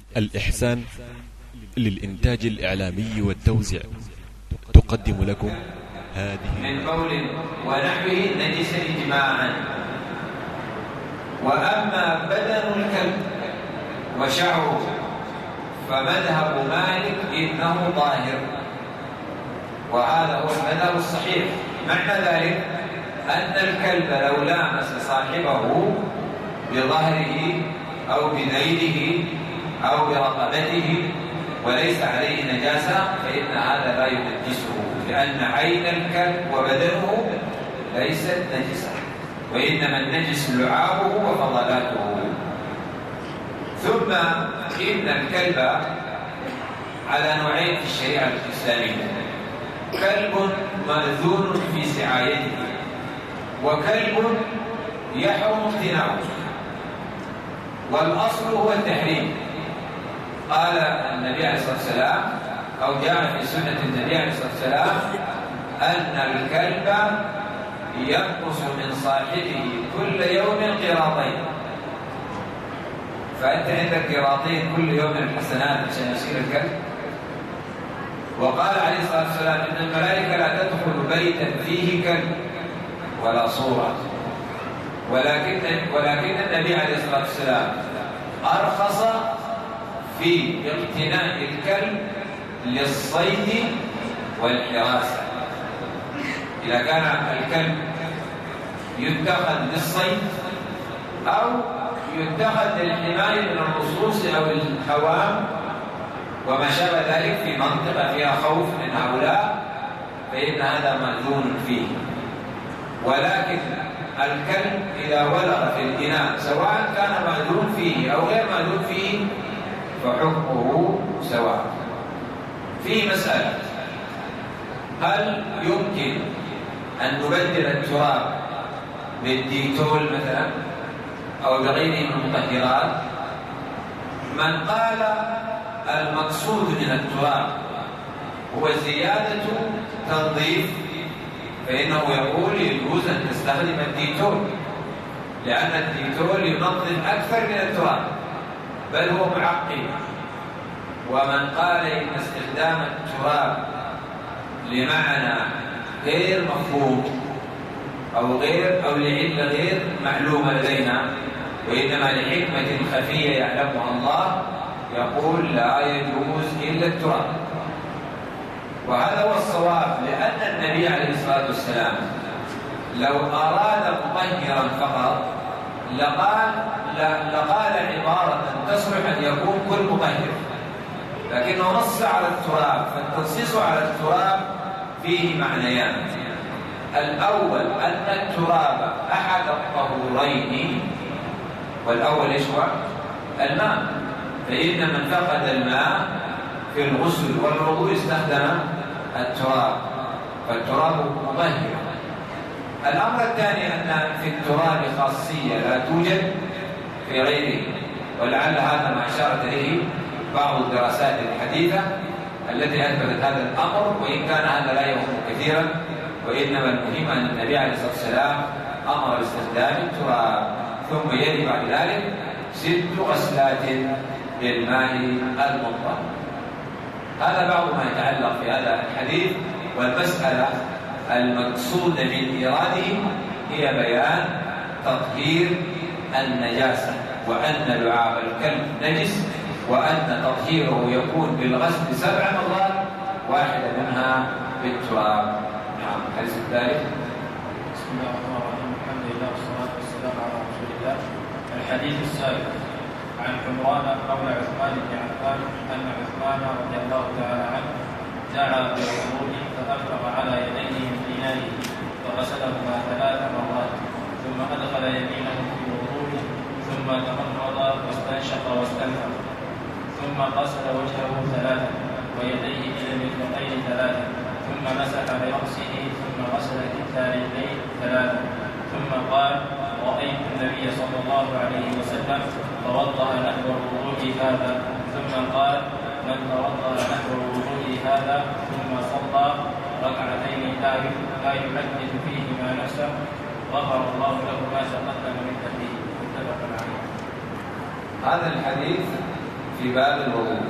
الإحسان للإنتاج الإعلامي والتوزيع تقدم لكم هذه من بول ونحوه نجس إجماعا. وأما بدن الكلب وشعره فمذهب مالك إنه طاهر، وهذا هو المذهب الصحيح. معنى ذلك أن الكلب لو لامس صاحبه بظهره أو بذيله أو برقبته وليس عليه نجاسة فإن هذا لا ينجسه، لأن عين الكلب وبدنه ليست نجسة، وإنما النجس لعابه وفضلاته. ثم إن الكلب على نوعين في الشريعة الإسلامية: كلب مأذون في سعايته، وكلب يحرم اقتناؤه، والأصل هو التحريم. قال النبي عليه الصلاة والسلام أو جاء في سنة النبي عليه الصلاة والسلام أن الكلب ينقص من صاحبه كل يوم قراطين، فأنت عندك قراطين كل يوم من الحسنات عشان يصير الكلب. وقال عليه الصلاة والسلام إن الملائكة لا تدخل بيتا فيه كلب ولا صورة، ولكن النبي عليه الصلاة والسلام أرخص في اقتناء الكلب للصيد والحراسة. إذا كان الكلب يتخذ للصيد أو يتخذ للحماية من اللصوص أو الهوام وما شابه ذلك في منطقة فيها خوف من هؤلاء، فإن هذا مأذون فيه. ولكن الكلب إذا ولغ في الإناء سواء كان مأذون فيه أو غير مأذون فيه فحكمه سواء. في مسألة: هل يمكن أن نبدل التراب بالديتول مثلا أو بغيره من المطهرات؟ من قال المقصود من التراب هو زيادة تنظيف فإنه يقول يجوز أن تستخدم الديتول، لأن الديتول ينظف أكثر من التراب بل هو معقم. ومن قال إن استخدام التراب لمعنى غير مفهوم أو لعلة غير معلومة لدينا وإنما لحكمة خفية يعلمها الله، يقول لا يجوز إلا التراب. وهذا هو الصواب، لأن النبي عليه الصلاة والسلام لو أراد مطهرا فقط لقال عبارة تصلح أن يكون كل مطهر، لكنه نص على التراب، فالتنصيص على التراب فيه معنيان: الأول أن التراب أحد الطهورين، والأول إيش هو؟ الماء، فإن من فقد الماء في الغسل والوضوء استخدم التراب، فالتراب مطهر. الأمر الثاني أن في التراب خاصية لا توجد في غيره، ولعل هذا ما أشارت إليه بعض الدراسات الحديثة التي أثبتت هذا الأمر، وإن كان هذا لا يهم كثيرا، وإنما المهم أن النبي عليه الصلاة والسلام أمر باستخدام التراب، ثم يلي بعد ذلك 6 غسلات للماء المطهر. هذا بعض ما يتعلق في هذا الحديث. والمسألة المقصودة من إراده هي بيان تطهير النجاسة، وأن لعاب الكلب نجس، وأن تطهيره يكون بالغسل 7 مرات، واحدة منها بالتراب. نعم. الحديث الثالث: بسم الله الرحمن الرحيم، الحمد لله والصلاة والسلام على رسول الله. الحديث السابق عن عمران مولى عثمان بن عفان أن عثمان رضي الله تعالى عنه دعا بالوضوء فأفرغ على يديه من إنائه فغسلهما 3 مرات، ثم أدخل يمينه في وضوءه، ثم تمضمض واستنشق واستنثر، ثم غسل وجهه 3 ويديه إلى المرفقين 3، ثم مسح برأسه، ثم غسل كلتا رجليه 3، ثم قال: رأيت النبي صلى الله عليه وسلم توضأ نحو الوضوء هذا، ثم قال: من توضأ نحو الوضوء هذا ثم صلى ركعتين لا يحدث فيهما نفسه غفر الله له ما تقدم من ذنبه. متفق عليه. هذا الحديث في باب الوضوء،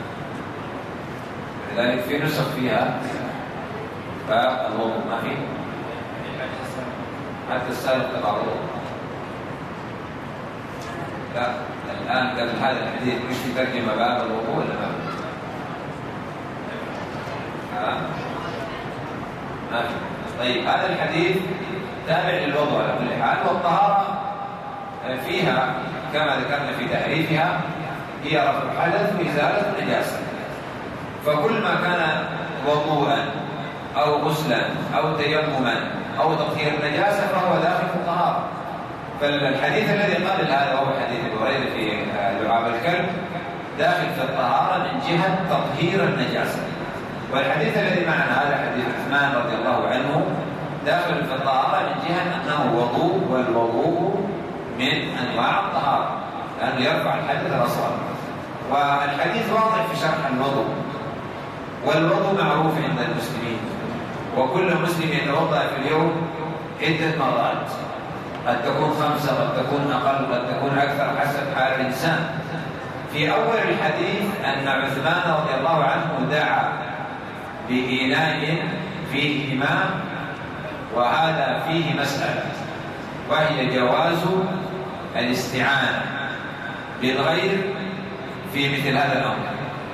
لذلك في نسخ فيها باب الوضوء، ما في حتى السابق تبع الوضوء. لا الآن قبل هذا الحديث مش في ترجمة باب الوضوء ولا ما في؟ طيب هذا الحديث تابع للوضوء على كل حال. والطهارة فيها كما ذكرنا في تعريفها هي رفع الحدث وإزالة النجاسة، فكل ما كان وضوءا أو غسلا أو تيمما أو تطهير النجاسة فهو داخل في الطهارة. فالحديث الذي قبل هذا وهو حديث ابي هريره في لعاب الكلب داخل في الطهارة من جهة تطهير النجاسة، والحديث الذي معنا هذا حديث عثمان رضي الله عنه داخل في الطهارة من جهة أنه وضوء، والوضوء من أنواع الطهارة لأنه يرفع الحدث الأصغر. والحديث واضح في شرح الوضوء، والوضوء معروف عند المسلمين، وكل مسلم يتوضأ في اليوم عدة مرات، قد تكون 5 قد تكون أقل قد تكون أكثر حسب حال الإنسان. في أول الحديث أن عثمان رضي الله عنه دعا بإناء فيه ماء، وهذا فيه مسألة وهي جواز الاستعانة بالغير في مثل هذا الأمر،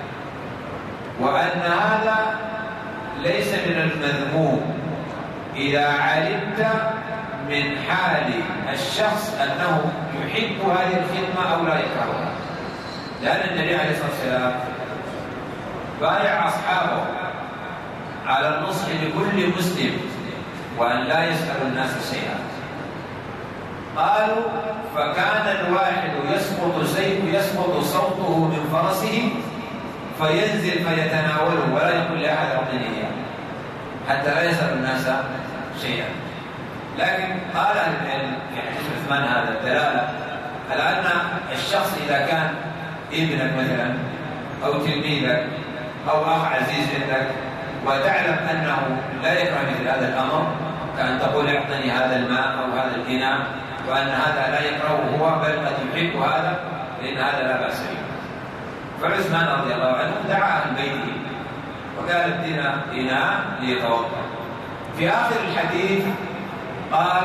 وأن هذا ليس من المذموم إذا علمت من حال الشخص أنه يحب هذه الخدمة أو لا يكرهها، لأن النبي عليه الصلاة والسلام بايع أصحابه على النصح لكل مسلم وأن لا يسأل الناس شيئا. قالوا فكان الواحد يسقط صوته من فرسه فينزل فيتناوله ولا يقول لأحد أعطني إياه حتى لا يسأل الناس شيئا. لكن قال أهل العلم في حديث عثمان هذا الدلالة على أن الشخص إذا كان ابنك مثلا أو تلميذك أو أخ عزيز عندك وتعلم أنه لا يكره مثل هذا الأمر، كأن تقول اعطني هذا الماء أو هذا الإناء، وأن هذا لا يكرهه هو بل قد يحب هذا، لأن هذا لا بأس به. فعثمان رضي الله عنه دعا أهل بيته وقال ادنا إناء ليتوضأ. في آخر الحديث قال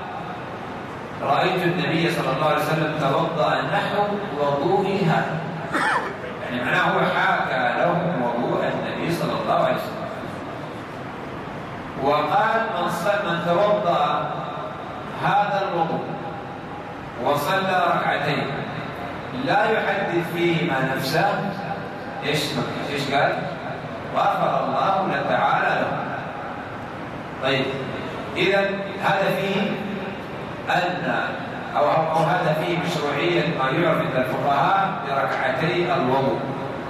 رأيت النبي صلى الله عليه وسلم توضأ نحو وضوئي هذا، يعني معناه هو حاكى له وضوء النبي صلى الله عليه وسلم. وقال من توضأ هذا الوضوء وصلى ركعتين لا يحدث فيهما نفسه ايش قال؟ غفر الله تعالى له. طيب إذا هذا فيه أن أو هذا فيه مشروعية ما يعرف عند الفقهاء بركعتي الوضوء،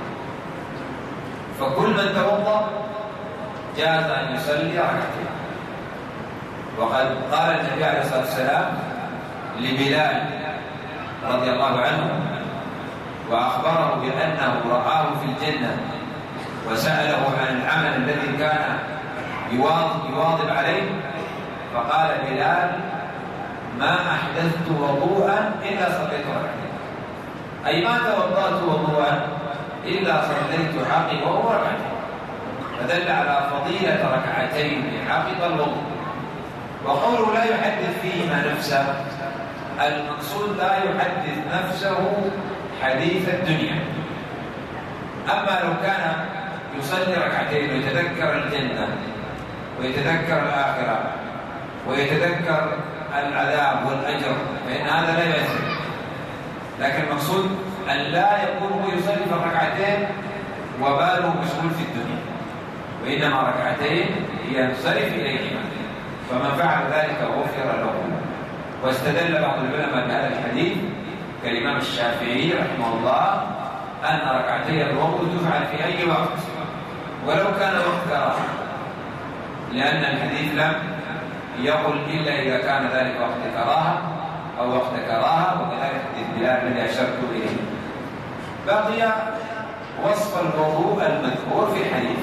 فكل من توضأ جاز أن يصلي ركعتين. وقد قال النبي عليه الصلاة والسلام لبلال رضي الله عنه وأخبره بأنه رآه في الجنة وسأله عن العمل الذي كان يواظب عليه، فقال بلال ما أحدثت وضوءا إلا صليت ركعتين، أي ما توضأت وضوءا إلا صليت عقبه ركعتين، فدل على فضيلة ركعتين عقب الوضوء. وقوله لا يحدث فيهما نفسه، المقصود لا يحدث نفسه حديث الدنيا. أما لو كان يصلي ركعتين ويتذكر الجنة ويتذكر الآخرة ويتذكر العذاب والأجر فإن هذا لا يؤثر، لكن المقصود أن لا يكون هو يصلي في الركعتين وباله مشغول في الدنيا، وإنما ركعتين ينصرف إليهما، فمن فعل ذلك غفر له. واستدل بعض العلماء بهذا الحديث كالإمام الشافعي رحمه الله أن ركعتي الوضوء تفعل في أي وقت ولو كان وقت كراهة، لأن الحديث لم يقل إلا إذا كان ذلك وقت كراهة أو وقت كراهة، وكذلك حديث بلال الذي أشرت إليه. بقي وصف الوضوء المذكور في الحديث،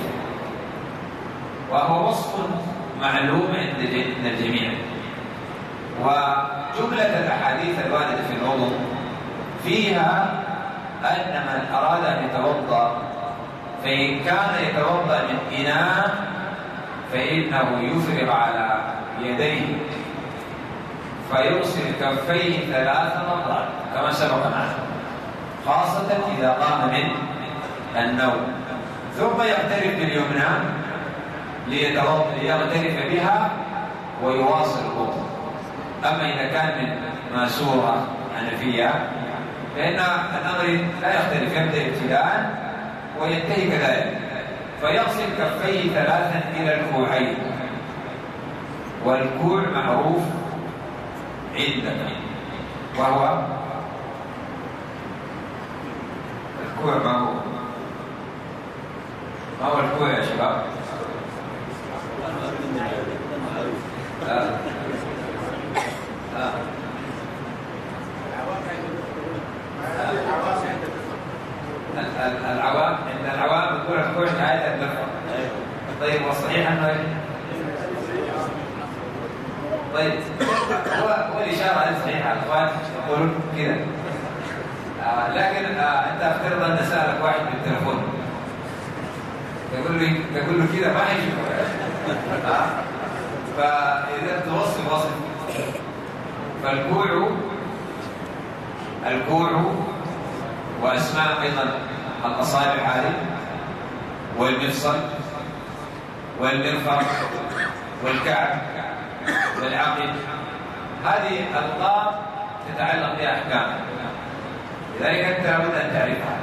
وهو وصف معلوم عند الجميع. وجملة الأحاديث الواردة في الوضوء فيها أن من أراد أن يتوضأ فإن كان يتوضأ من إناء فإنه يفرغ على يديه فيغسل كفيه 3 مرات كما سبق معنا، خاصة إذا قام من النوم، ثم يغترف باليمنى ليغترف بها ويواصل الوضوء. أما إذا كان من ماسورة حنفية فإن الأمر لا يختلف، يبدأ ابتداء وينتهي كذلك، فيغسل كفيه 3 إلى الكوعين، والكوع معروف عندنا وهو الكوع. ما هو الكوع يا شباب؟ العوام عند العوام يقول الكوع نهاية الدفع. طيب والصحيح أنه طيب هو الإشارة صحيحة، الأخوان يقولون كذا، لكن أنت افترض أن سألك واحد بالتلفون تقول له كذا ما يشوف، فإذا توصف وصف. فالكوع وأسماء أيضا الأصابع هذه والمفصل والمرفق والكعب والعقل، هذه ألقاب تتعلق بأحكام، لذلك أنت لابد أن تعرفها.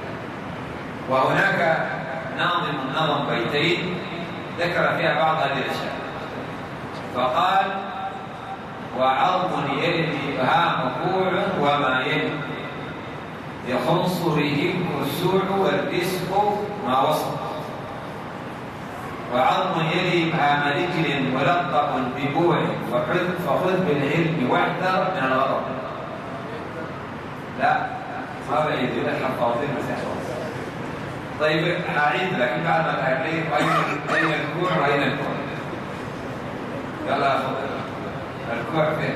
وهناك نظم بيتين ذكر فيها بعض هذه الأشياء، فقال: وعظم يلي الإبهام كوع وما يلي بخنصره الكسوع والرزق ما وصل، وعظم يلي إبهام رجل ملقب ببوع فخذ بالعلم واحذر من الغضب. لا ما بعيد إذا الحفاظين مسحوا. طيب أعيد لكن بعد ما تعرفين أين الكوع وأين الكوع. يلا أخذ الكوع فين؟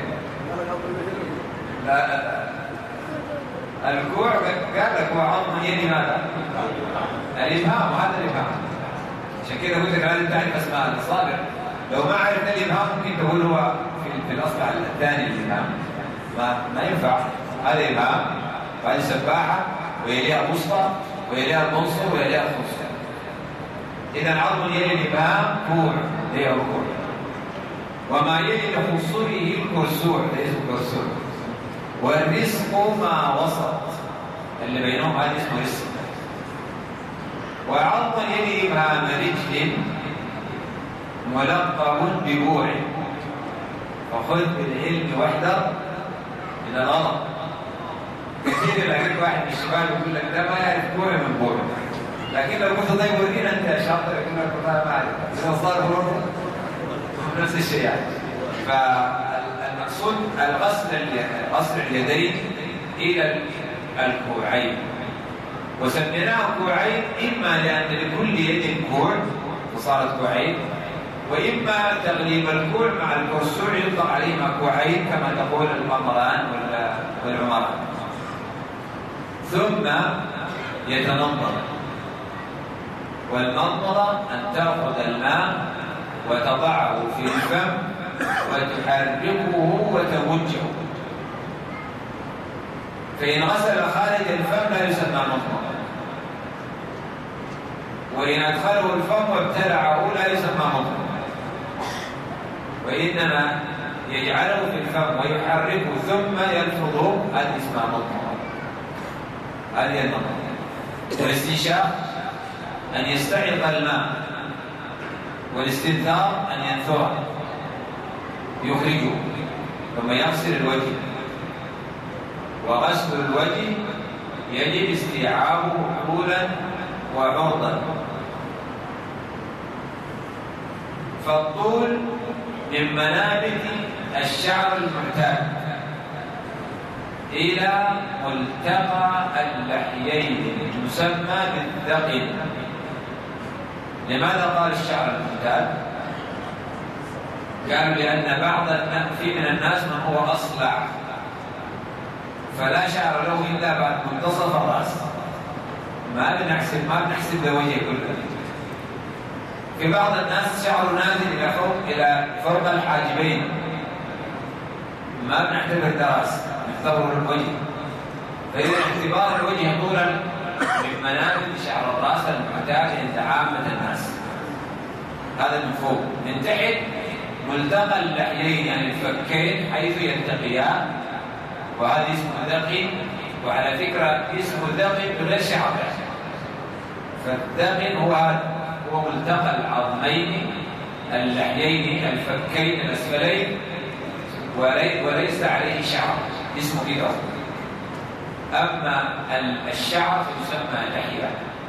لا الكوع قال لك هو عظم يلي ماذا؟ الإبهام، وهذا الإبهام. عشان كده قلت لك لازم تعرف أسماء الأصابع. لو ما عرفت الإبهام ممكن تقول هو في الأصبع الثاني الإبهام، ما ينفع. هذا إبهام وهذه سباحة ويليها الوسطى ويليها المنصب ويليها الخنصر. إذا عظم يلي الإبهام كوع، ده هو كوع. وما يلي لخنصره الكرسوع، ده اسمه كرسوع. والرزق ما وسط، اللي بينهم هذا اسمه رزق. وعظم يلي إبهام رجل ملقب ببوع فخذ بالعلم واحذر من الغضب. كثير لقيت واحد من الشباب يقول لك ده ما يعرف كوع من بوع، لكن لو قلت طيب ورينا انت شاطر يقول لك والله ما اعرف، اذا صار برضه نفس الشيء يعني. فالمقصود غسل اليدين الى الكوعين، وسميناه كوعين اما لان لكل يد كوع فصارت كوعين، واما تغليب الكوع مع الكرسوع يطلق عليهما كوعين كما تقول الممران والعمران. ثم يتنظر، والمنظر أن تأخذ الماء وتضعه في الفم وتحركه وتمجه، فإن غسل خارج الفم لا يسمى مضمضة، وإن أدخله الفم وابتلعه لا يسمى مضمضة، وإنما يجعله في الفم ويحركه ثم يلفظه، هذه اسمها مضمضة. هذه المضمضة. والاستنشاق أن يستعرض الماء، والاستنثار أن ينثره يخرجه، ثم يغسل الوجه. وغسل الوجه يجب استيعابه طولا وعرضا، فالطول من منابت الشعر المعتاد إلى ملتقى اللحيين يسمى بالذقن. لماذا قال الشعر المعتاد؟ قالوا لأن من الناس من هو أصلع، فلا شعر له إلا بعد منتصف الرأس. ما بنحسب له وجهه كله. في بعض الناس شعره نازل إلى فوق الحاجبين، ما بنعتبر دراس، نعتبر الوجه. فإذا اعتبار الوجه طولا من منابت شعر الرأس المعتاد عند عامة الناس. هذا من فوق. من تحت ملتقى اللحيين يعني الفكين حيث يلتقيان، وهذا اسمه ذقن. وعلى فكرة اسمه ذقن بغير شعر، فالذقن هو ملتقى العظمين اللحيين الفكين الأسفلين وليس عليه شعر، اسمه كده. أما الشعر فيسمى لحية،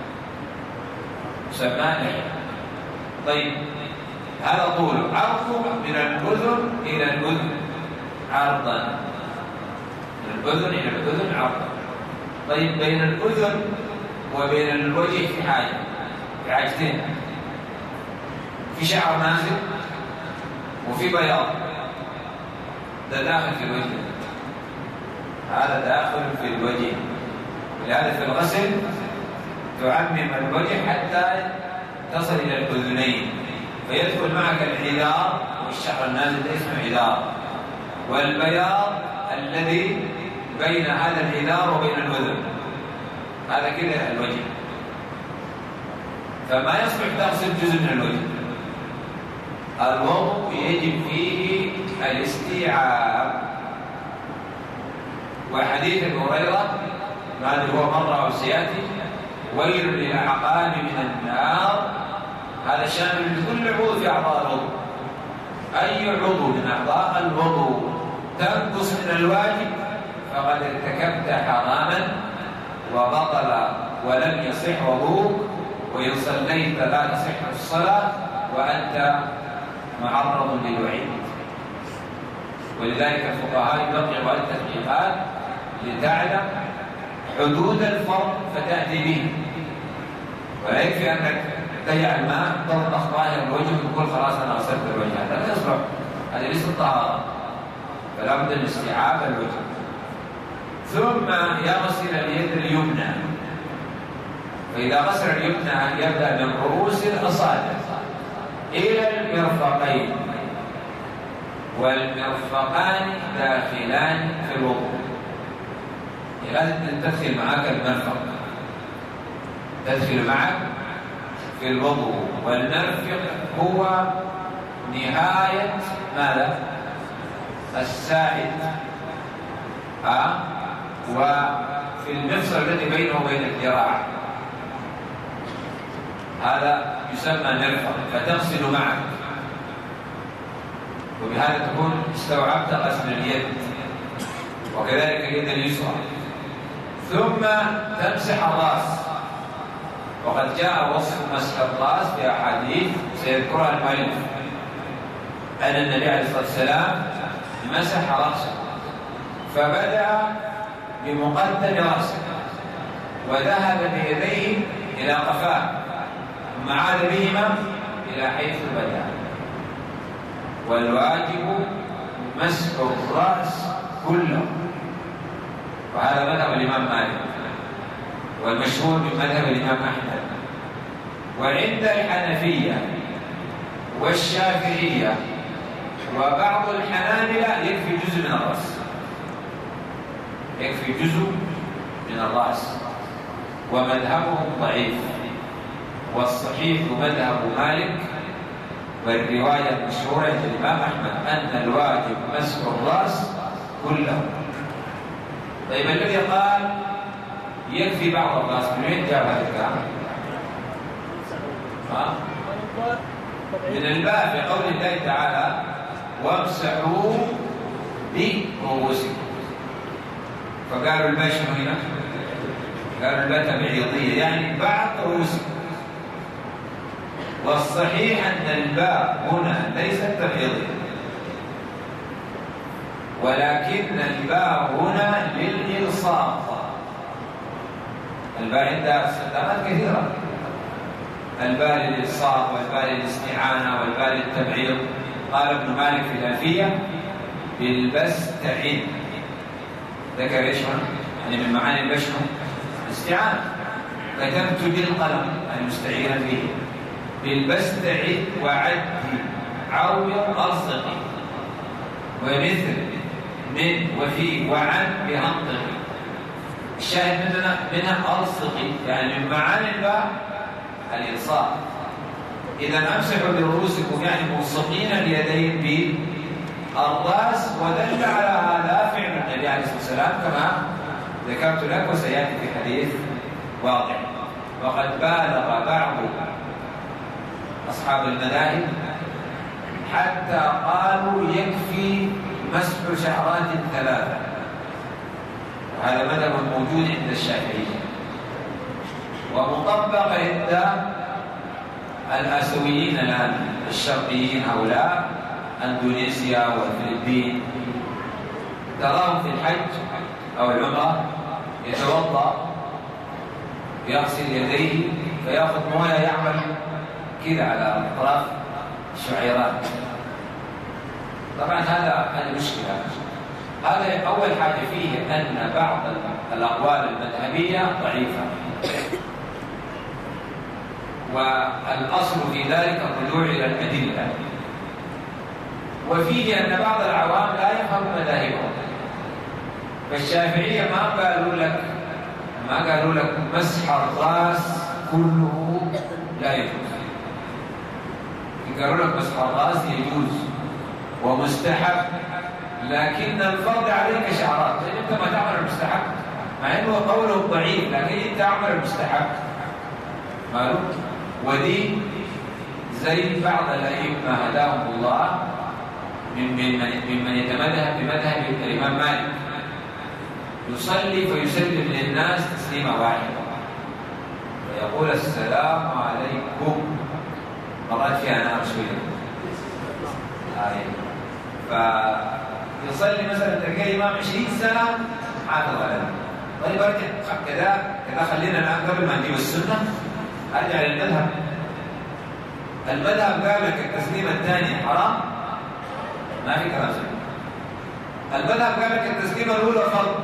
يسمى لحية. طيب هذا طوله، عرضه من الأذن إلى الأذن عرضا، من الأذن إلى الأذن عرضا. طيب بين الأذن وبين الوجه في حاجتين، في شعر نازل وفي بياض، ده داخل في الوجه، هذا داخل في الوجه. ولهذا في الغسل تعمم الوجه حتى تصل إلى الأذنين، فيدخل معك العذار، والشعر النازل ده اسمه عذار، والبياض الذي بين هذا العذار وبين الأذن، هذا كده الوجه. فما يصلح تغسل جزء من الوجه. الوضوء يجب فيه الاستيعاب. وحديث ابي هريره هذا هو مره وسياتي: ويل للاعقاب من النار. هذا شامل لكل عضو في اعضاء الوضوء. اي عضو من اعضاء الوضوء تنقص من الواجب فقد ارتكبت حراما وبطل ولم يصح وضوءك، وإن صليت لا تصح الصلاة وأنت معرض للوعيد. ولذلك الفقهاء يوقعوا التدقيقات لتعلم حدود الفرض فتأتي به، ولا يكفي أنك تجعل الماء تطبخ ظاهر الوجه وتقول خلاص أنا غسلت الوجه، هذا لا يصلح، هذا ليس الطهارة، فلا بد من استيعاب الوجه. ثم يغسل اليد اليمنى. فإذا غسل اليمنى يبدأ من رؤوس الأصابع إلى المرفقين، والمرفقان داخلان في الوضوء. لازم تدخل معك المرفق، تدخل معك في الوضوء. والمرفق هو نهاية ماذا؟ الساعد، وفي المفصل الذي بينه وبين الذراع، هذا يسمى مرفق، فتغسل معك، وبهذا تكون استوعبت غسل اليد، وكذلك اليد اليسرى. ثم تمسح الراس، وقد جاء وصف مسح الراس في احاديث سيذكرها المؤلف ان النبي عليه الصلاه والسلام مسح راسه، فبدأ بمقدم راسه وذهب بيديه إلى قفاه، ثم عاد بهما إلى حيث بدأ. والواجب مسح الرأس كله، وهذا مذهب الإمام مالك، والمشهور من مذهب الإمام أحمد. وعند الحنفية والشافعية وبعض الحنابلة يكفي جزء من الرأس، يكفي جزء من الرأس، ومذهبهم ضعيف. والصحيح مذهب مالك، والرواية المشهورة عند الإمام أحمد أن الواجب مسح الرأس كله. طيب الذي قال يكفي بعض الرأس من وين جاب هذا الكلام؟ من الباب في قول الله تعالى: وامسحوا برؤوسكم. فقالوا الباء شنو هنا؟ قالوا الباء تبعيضية، يعني بعض رؤوسكم. والصحيح أن الباء هنا ليست تبعيضية، ولكن الباء هنا للإلصاق. الباء عندها استخدامات كثيرة، الباء للإلصاق، والباء للاستعانة، والباء للتبعيض. قال ابن مالك في الألفية: بالبستعين، ذكر ايش يعني من معاني البشر الاستعانة. كتبت بالقلم المستعيرا به بالبستعد وعد عوض ألصقي ومثل من وفي وعن بأنطقي. الشاهد منها ألصقي يعني من معاني الباء الإلصاق. إذا أمسحوا برؤوسكم يعني ملصقين اليدين بالراس، ودل على هذا فعل النبي عليه الصلاة والسلام كما ذكرت لك وسيأتي في حديث واضح. وقد بالغ بعض أصحاب المذاهب حتى قالوا يكفي مسح شعرات 3، وهذا مذهب موجود عند الشافعية ومطبق عند الآسيويين الآن الشرقيين هؤلاء أندونيسيا والفلبين. تراهم في الحج أو العمرة يتوضأ يغسل يديه فيأخذ مويه يعمل كذا على أطراف الشعيرات. طبعا هذا مشكلة. هذا أول حاجة فيه أن بعض الأقوال المذهبية ضعيفة، والأصل في ذلك الرجوع إلى الأدلة. وفيه أن بعض العوام لا يفهم مذاهبهم، فالشافعية ما قالوا لك مسح الرأس كله لا يجوز، قالوا لك مسح الرأس يجوز ومستحب، لكن الفرض عليك شعرات، لأن أنت ما تعمل المستحب، مع أنه قوله ضعيف لكن أنت تعمل المستحب مالك. ودي زي بعض الأئمة هداهم الله ممن يتمذهب بمذهب الإمام مالك، يصلي فيسلم للناس تسليمة واحدة ويقول السلام عليكم، مرات فيها أنا شوية فيصلي مثلا تلقى إمام 20 سنة حافظ على ذلك. طيب ارجع كذا خلينا الآن قبل ما نجيب السنة أرجع للمذهب. المذهب قال لك التسليمة الثانية حرام، ما في كلام سنة. المذهب قال لك التسليمة الأولى فرض،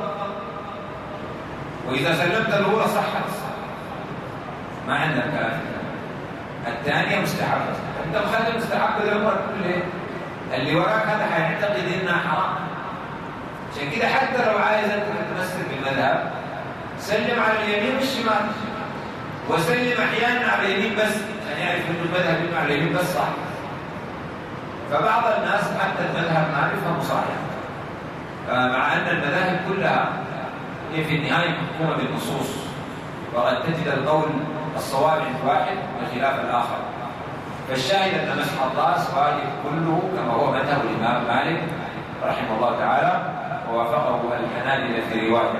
وإذا سلمت الأولى صحت، ما عندنا كلام. الثانية مستحبة، أنت مخلي مستحبة للعمر كله، اللي وراك هذا حيعتقد إنها حرام. عشان كده حتى لو عايز أنت تتمسك بالمذهب سلم على اليمين والشمال، وسلم أحيانا على اليمين بس عشان يعرف إنه المذهب يبقى على اليمين بس صح. فبعض الناس حتى المذهب ما يفهموا صحيح، مع أن المذاهب كلها هي في النهاية محكومة بالنصوص، وقد تجد القول الصواب عند واحد بخلاف الآخر. فالشاهد أن مسح الرأس واجب كله كما هو مذهب الإمام مالك رحمه الله تعالى، ووافقه الحنابلة في رواية.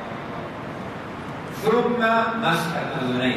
ثم مسح الأذنين،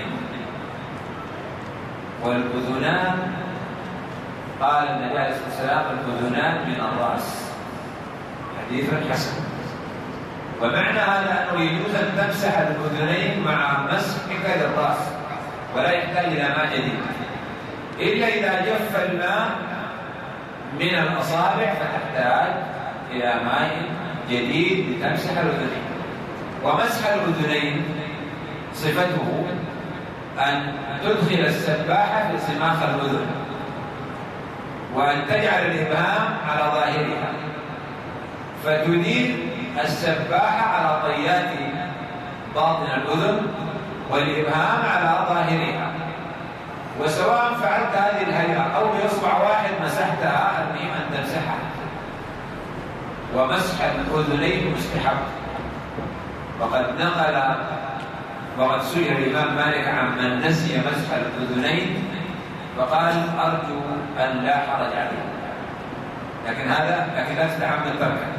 والأذنان قال النبي عليه الصلاة والسلام الأذنان من الرأس، حديث حسن. ومعنى هذا أنه يجوز أن تمسح الأذنين مع مسحك للرأس ولا يحتاج إلى ماء جديد، إلا إذا جف الماء من الأصابع فتحتاج إلى ماء جديد لتمسح الأذنين. ومسح الأذنين صفته أن تدخل السباحة في صماخ الأذن وأن تجعل الإبهام على ظاهرها فتدير السباحة على طيات باطن الأذن والإبهام على ظاهرها. وسواء فعلت هذه الهيئة أو بإصبع واحد مسحتها، المهم أن تمسحها. ومسح الأذنين مستحب. وقد سئل الإمام مالك عمن نسي مسح الأذنين فقال أرجو أن لا حرج عليه، لكن لا تتعمد تركه.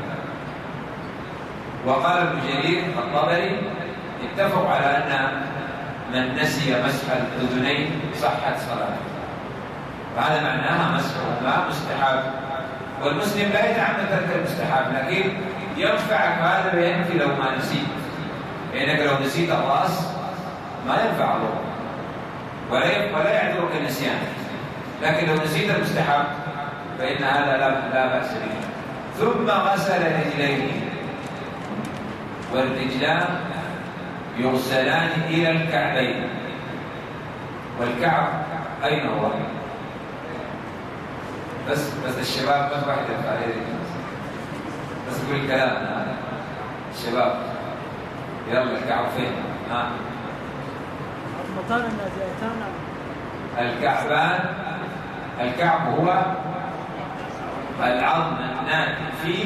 وقال ابن جرير الطبري اتفقوا على أن من نسي مسح الأذنين صحت صلاته، وهذا معناها مسحهما مستحب. والمسلم لا يتعمد ترك المستحب، لكن ينفعك هذا وينفي لو ما نسيت، لأنك لو نسيت الرأس ما ينفع الله ولا يعذرك النسيان، لكن لو نسيت المستحب فإن هذا لا بأس به. ثم غسل رجليه، والرجلان يغسلان إلى الكعبين. والكعب أين هو؟ بس الشباب ما واحد يرفع يده، بس يقول كلامنا الشباب. يلا الكعب فين؟ المطار النازلتان. الكعبان، الكعب هو العظم الناتج في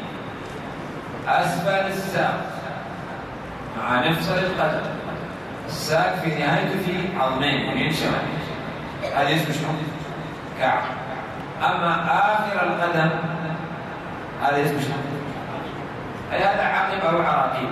أسفل الساق مع مفصل القدم. الساق في نهايته في عظمين يمين شمال، هذا اسمه شنو؟ كعب. أما آخر القدم هذا اسمه شنو؟ هذا عقب أو عراقيب.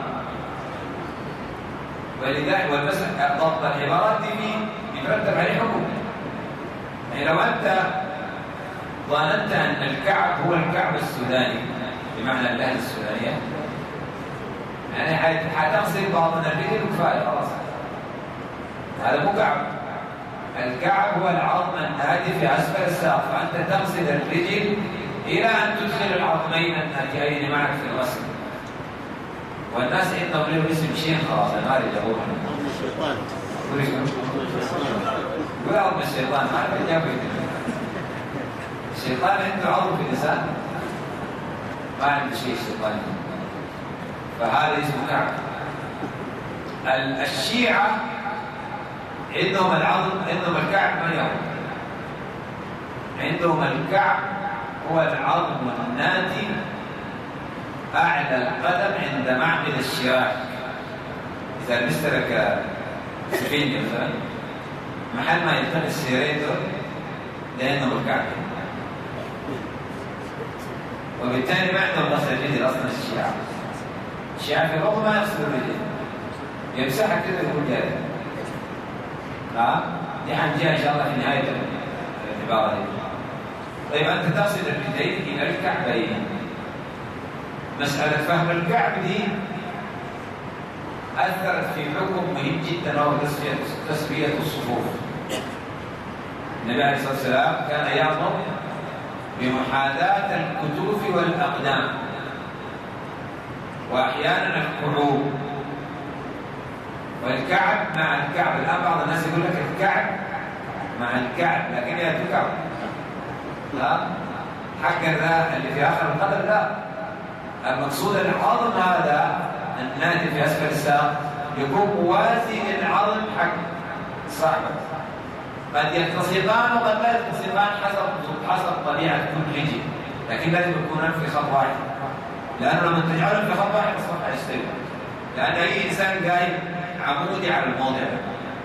ولذلك والمسألة ضبط العبارات دي يترتب عليه حكم. يعني لو أنت ظننت أن الكعب هو الكعب السوداني بمعنى اللهجة السودانية، يعني حتغسل باطن الرجل وكفاية خلاص، هذا مو كعب. الكعب هو العظم الناتج في أسفل الساق، فأنت تغسل الرجل إلى أن تدخل العظمين الناتجين معك في الغسل. والناس عندهم له اسم شيخ خلاص، ما ادري جابوه عظم الشيطان. ولا عظم الشيطان ما ادري جابوه. الشيطان عنده عظم في اللسان، ما عنده شيء الشيطان، فهذا اسمه كعب. الشيعة عندهم العظم، عندهم الكعب ما يعظم، عندهم الكعب هو العظم الناتج أعلى القدم عند معبد الشراك. إذا لبست لك سفينة مثلا، محل ما يلتقي السيرين دول لأنهم الكعب، وبالتالي ما عندهم غسل الرجل أصلا. الشيعة في الوضع ما يغسل الرجل، يمسحها كده يقول جاري. دي حنجيها إن شاء الله في نهاية العبارة دي. طيب أنت تصل الرجلين إلى الكعبين. مسألة فهم الكعب دي أثرت في حكم مهم جدا وهو تسوية الصفوف. النبي عليه الصلاة والسلام كان يأمر بمحاذاة الكتوف والأقدام، وأحيانا الكعوب والكعب مع الكعب. الآن بعض الناس يقول لك الكعب مع الكعب، لكن هي تكعب لا حق ذا اللي في آخر القدم لا. المقصود العظم هذا الناتج في أسفل الساق يكون موازي للعظم حق صاحبه. قد يلتصقان وقد لا يلتصقان حسب طبيعة كل رجل، لكن لازم يكونان في خط واحد، لأنه لما تجعلهم في خط واحد الصف هيستوي، لأن أي إنسان قايم عمودي على الموضع ده.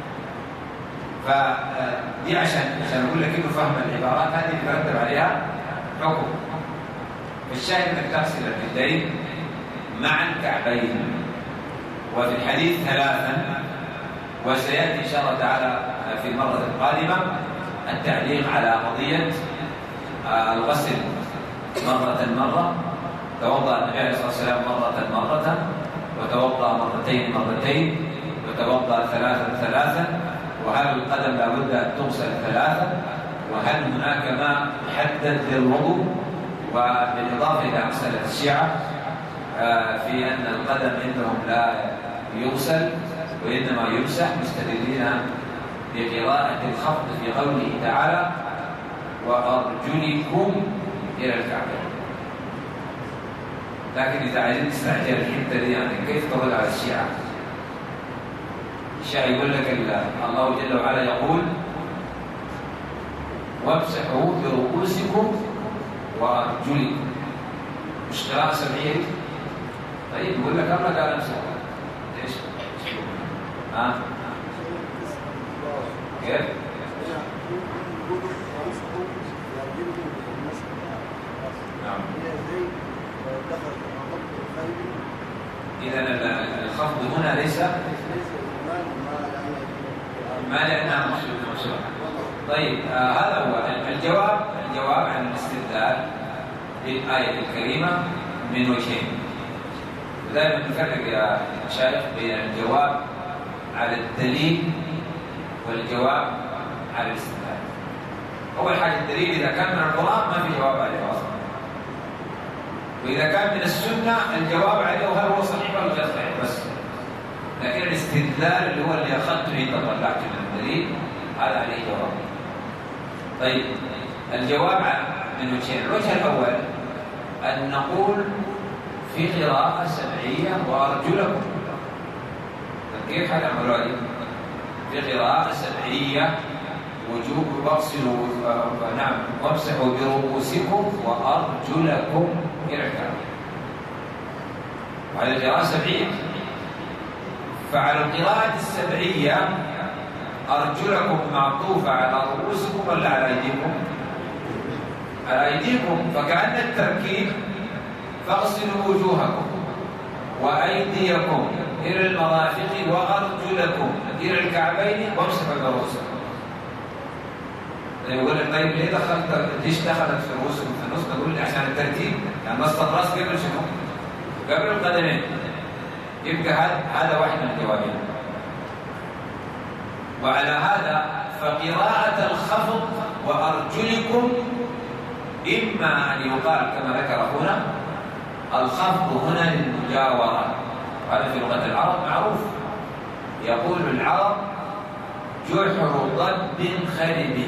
فدي عشان أقول لك إنه فهم العبارات هذه يترتب عليها حكم. الشاهد انك تغسل الرجلين مع الكعبين، وفي الحديث ثلاثا، وسياتي ان شاء الله تعالى في المره القادمه التعليق على قضيه الغسل مره. توضا النبي عليه الصلاه والسلام مره، وتوضا مرتين، وتوضا ثلاثا، وهل القدم لابد ان تغسل ثلاثا، وهل هناك ماء محدد للوضوء. وبالإضافة إلى مسألة الشيعة في أن القدم عندهم لا يغسل وإنما يمسح، مستدلين بقراءة الخفض في قوله تعالى وأرجلكم إلى الكعبين. لكن إذا عايزين نستعجل الحتة دي يعني كيف ترد على الشيعة؟ الشيعة يقول لك الله جل وعلا يقول وامسحوا برؤوسكم وأرجلكم، مش قراءة سبعية. طيب يقول لك أمرك على نفسك إيش؟ كيف؟ نعم. إذا الخفض هنا ليس ما لأنها مشروع. طيب هذا هو الجواب عن الاستدلال للآية الكريمة من وجهين. دائما نفرق يا مشايخ بين الجواب على الدليل والجواب على الاستدلال. أول حاجة الدليل إذا كان من القرآن ما في جواب عليه أصلا، وإذا كان من السنة الجواب عليه هل هو صحيح ولا غير صحيح بس. لكن الاستدلال اللي هو اللي أخذته إذا طلعت من الدليل هذا عليه جواب. طيب الجواب من وجهين. الوجه الأول أن نقول في قراءة سمعية وأرجلكم. كيف هتعملوا هذه؟ في قراءة سمعية وجوب واغسلوا نعم وامسحوا برؤوسكم وأرجلكم إلى الكعبين. وهذه قراءة سمعية. فعلى القراءة السمعية أرجلكم معطوفة على رؤوسكم ولا على أيديكم؟ على أيديكم. فكأن التركيب فاغسلوا وجوهكم وأيديكم إلى المرافق وأرجلكم إلى الكعبين وامسحوا برؤوسكم. يقول لك طيب ليه ليش دخلت في رؤوسكم في النص؟ نقول لي عشان الترتيب، يعني نص الراس قبل شنو؟ قبل القدمين. يبقى هذا واحد من الجوابين. وعلى هذا فقراءة الخفض وأرجلكم إما أن يقال كما ذكر هنا الخفض هنا للمجاورة، وهذا في لغة العرب معروف. يقول العرب جحر ضب خرب.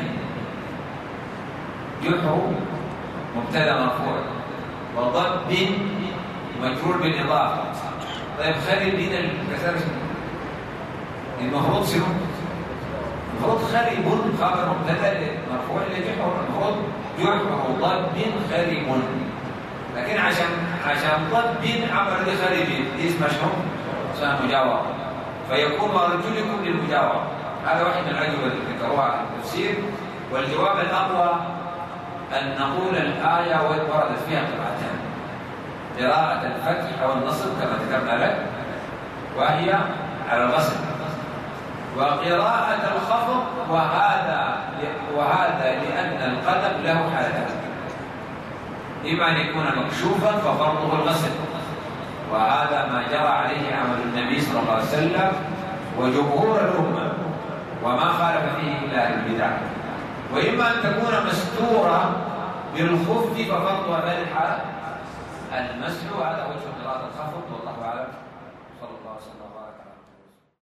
جحر مبتدا مرفوع وضب مجرور بالإضافة. طيب خرب هنا الكسر المفروض شنو؟ المفروض خرب خبر مبتدا مرفوع لجحر، المفروض جحر ضب خرب. لكن عشان ضب عمل لخرب دي اسمها شنو؟ اسمها مجاورة. فيكون أرجلكم للمجاورة. هذا واحد من الأجوبة اللي ذكروها في التفسير. والجواب الأقوى أن نقول الآية وردت فيها قراءتان: قراءة الفتح أو النصب كما ذكرنا لك وهي على الغسل، وقراءة الخفض وهذا لأن القدم له حالتان: إما أن يكون مكشوفا ففرضه الغسل، وهذا ما جرى عليه عمل النبي صلى الله عليه وسلم وجمهور الأمة وما خالف فيه إلا أهل البدع. وإما أن تكون مستورة بالخف ففرضها في الحال المسح. هذا وجه قراءة الخفض والله أعلم. صلى الله عليه وسلم.